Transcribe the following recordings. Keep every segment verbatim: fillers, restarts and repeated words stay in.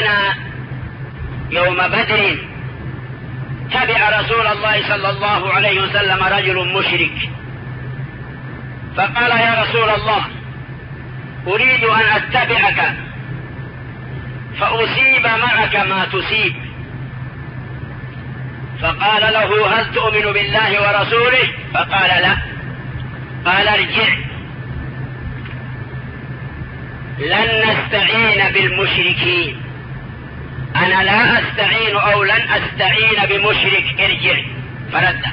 كان يوم بدر تبع رسول الله صلى الله عليه وسلم رجل مشرك، فقال: يا رسول الله، أريد أن أتبعك فأصيب معك ما تصيب. فقال له: هل تؤمن بالله ورسوله؟ فقال: لا. قال: ارجع، لن نستعين بالمشركين، أنا لا أستعين أو لن أستعين بمشرك، ارجع. فرده،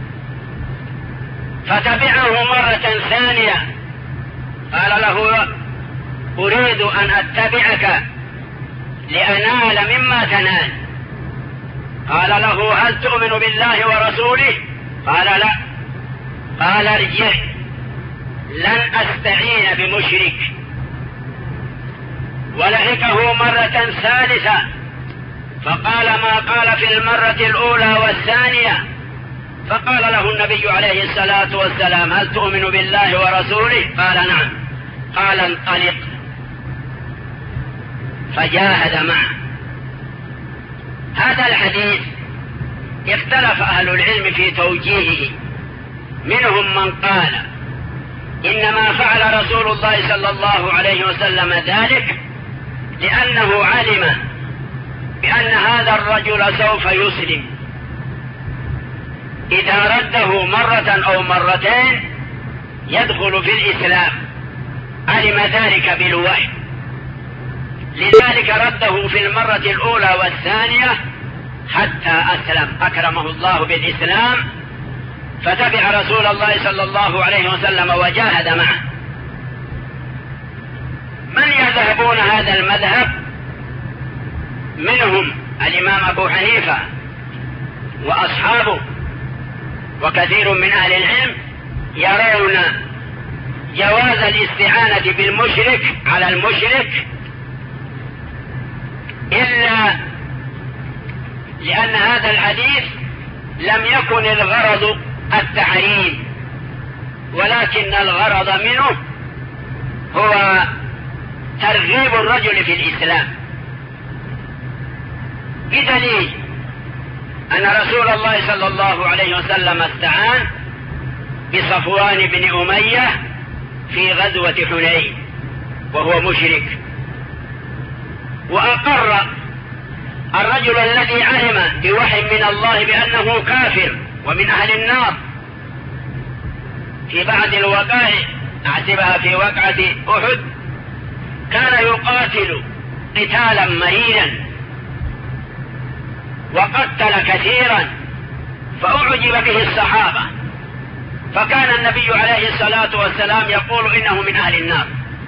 فتبعه مرة ثانية، قال له: أريد أن أتبعك لأنال مما تنال. قال له: هل تؤمن بالله ورسوله؟ قال: لا. قال: ارجع، لن أستعين بمشرك. ولحقه مرة ثالثة، فقال ما قال في المرة الأولى والثانية. فقال له النبي عليه الصلاة والسلام: هل تؤمن بالله ورسوله؟ قال: نعم. قال: انطلق. فجاهد معه. هذا الحديث اختلف أهل العلم في توجيهه، منهم من قال إنما فعل رسول الله صلى الله عليه وسلم ذلك لأنه علم بأن هذا الرجل سوف يسلم، إذا رده مرة أو مرتين يدخل في الإسلام، علم ذلك بالوحي، لذلك رده في المرة الأولى والثانية حتى أسلم، أكرمه الله بالإسلام، فتبع رسول الله صلى الله عليه وسلم وجاهد معه. من يذهبون هذا المذهب؟ منهم الإمام أبو حنيفة وأصحابه وكثير من أهل العلم يرون جواز الاستعانة بالمشرك على المشرك، إلا لأن هذا الحديث لم يكن الغرض التحريم، ولكن الغرض منه هو ترغيب الرجل في الإسلام، بدليل أن رسول الله صلى الله عليه وسلم استعان بصفوان بن أمية في غزوة حنين وهو مشرك، وأقر الرجل الذي علم بوحي من الله بأنه كافر ومن أهل النار في بعض الوقائع، أحسبها في وقعة أحد، كان يقاتل قتالا مهينا وقتل كثيرا، فأعجب به الصحابة، فكان النبي عليه الصلاة والسلام يقول إنه من أهل النار.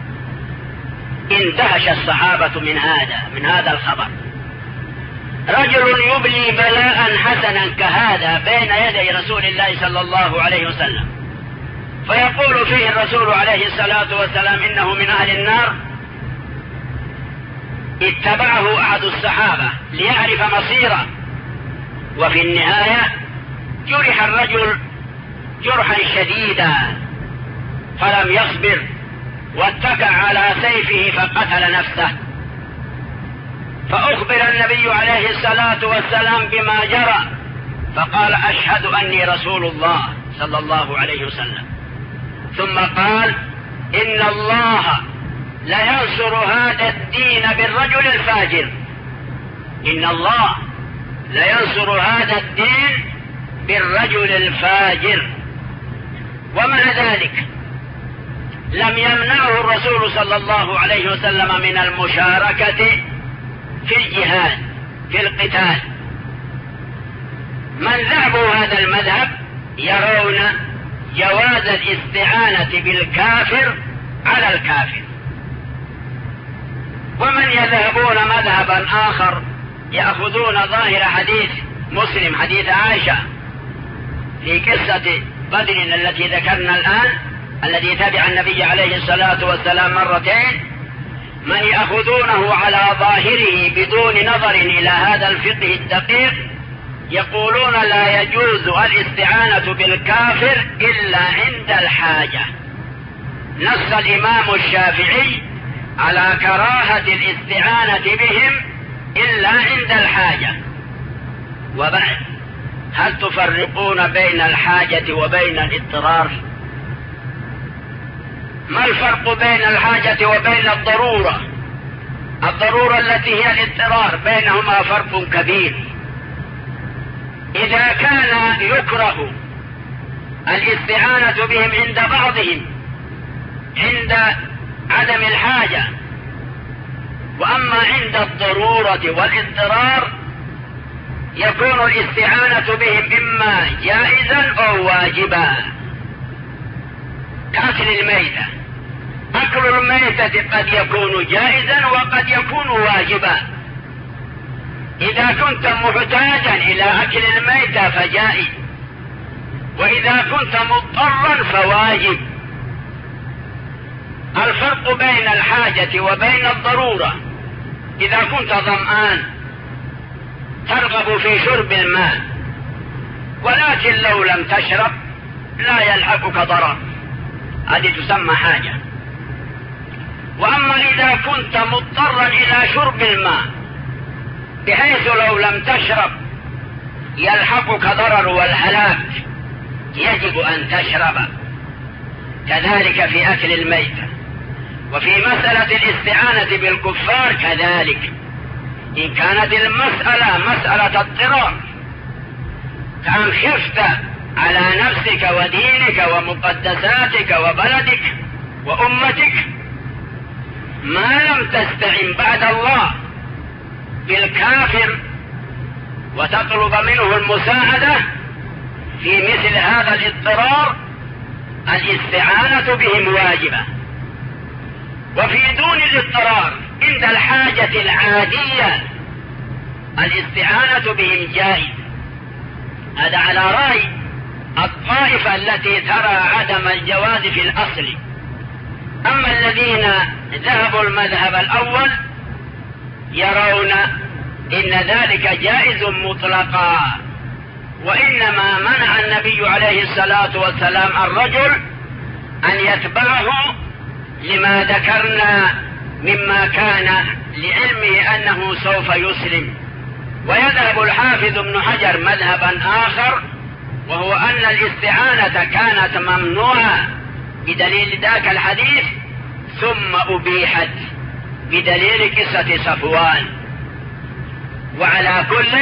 اندهش الصحابة من هذا من هذا الخبر، رجل يبلي بلاء حسنا كهذا بين يدي رسول الله صلى الله عليه وسلم، فيقول فيه الرسول عليه الصلاة والسلام إنه من أهل النار. اتبعه أحد الصحابة ليعرف مصيره، وفي النهاية جرح الرجل جرحا شديدا فلم يصبر، واتكى على سيفه فقتل نفسه، فأخبر النبي عليه الصلاة والسلام بما جرى، فقال: أشهد أني رسول الله صلى الله عليه وسلم. ثم قال: إن الله لينصر هذا الدين بالرجل الفاجر، إن الله لينصر هذا الدين بالرجل الفاجر. ومع ذلك لم يمنعه الرسول صلى الله عليه وسلم من المشاركة في الجهاد في القتال. من ذهبوا هذا المذهب يرون جواز الاستعانة بالكافر على الكافر، ومن يذهبون مذهبا آخر يأخذون ظاهر حديث مسلم، حديث عائشة في قصة بدر التي ذكرنا الآن، الذي تبع النبي عليه الصلاة والسلام مرتين، من يأخذونه على ظاهره بدون نظر إلى هذا الفقه الدقيق، يقولون لا يجوز الاستعانة بالكافر إلا عند الحاجة. نص الإمام الشافعي على كراهة الاستعانة بهم إلا عند الحاجة. وبعد، هل تفرقون بين الحاجة وبين الاضطرار؟ ما الفرق بين الحاجة وبين الضرورة؟ الضرورة التي هي الاضطرار بينهما فرق كبير. إذا كان يكره الاستعانة بهم عند بعضهم عند عدم الحاجة، وأما عند الضرورة والاضطرار يكون الاستعانة بهم إما جائزا أو واجبا، كأكل الميتة. أكل الميتة قد يكون جائزا وقد يكون واجبا. إذا كنت محتاجا إلى أكل الميتة فجائز، وإذا كنت مضطرا فواجب. الفرق بين الحاجة وبين الضرورة: إذا كنت ظمآن ترغب في شرب الماء، ولكن لو لم تشرب لا يلحقك ضرر، هذه تسمى حاجة. وأما إذا كنت مضطرا إلى شرب الماء بحيث لو لم تشرب يلحقك ضرر والهلاك، يجب أن تشرب. كذلك في أكل الميتة. وفي مسألة الاستعانة بالكفار كذلك، إن كانت المسألة مسألة اضطرار، كأن خفت على نفسك ودينك ومقدساتك وبلدك وأمتك، ما لم تستعن بعد الله بالكافر وتطلب منه المساعدة في مثل هذا الاضطرار، الاستعانة بهم واجبة. وفي دون الاضطرار عند الحاجة العادية الاستعانة بهم جائز. هذا على رأي الطائفة التي ترى عدم الجواز في الأصل. أما الذين ذهبوا المذهب الأول يرون إن ذلك جائز مطلقا، وإنما منع النبي عليه الصلاة والسلام الرجل أن يتبعه لما ذكرنا مما كان لعلمه أنه سوف يسلم. ويذهب الحافظ ابن حجر مذهبا آخر، وهو أن الاستعانة كانت ممنوعة بدليل ذاك الحديث ثم أبيحت بدليل قصة صفوان. وعلى كل،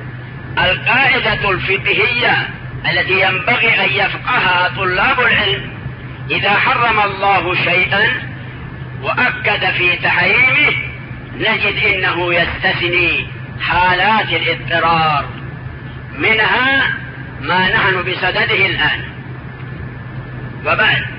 القاعدة الفقهية التي ينبغي أن يفقهها طلاب العلم: إذا حرم الله شيئا وأكد في تحريمه نجد إنه يستثني حالات الاضطرار، منها ما نحن بصدده الآن. وبعد،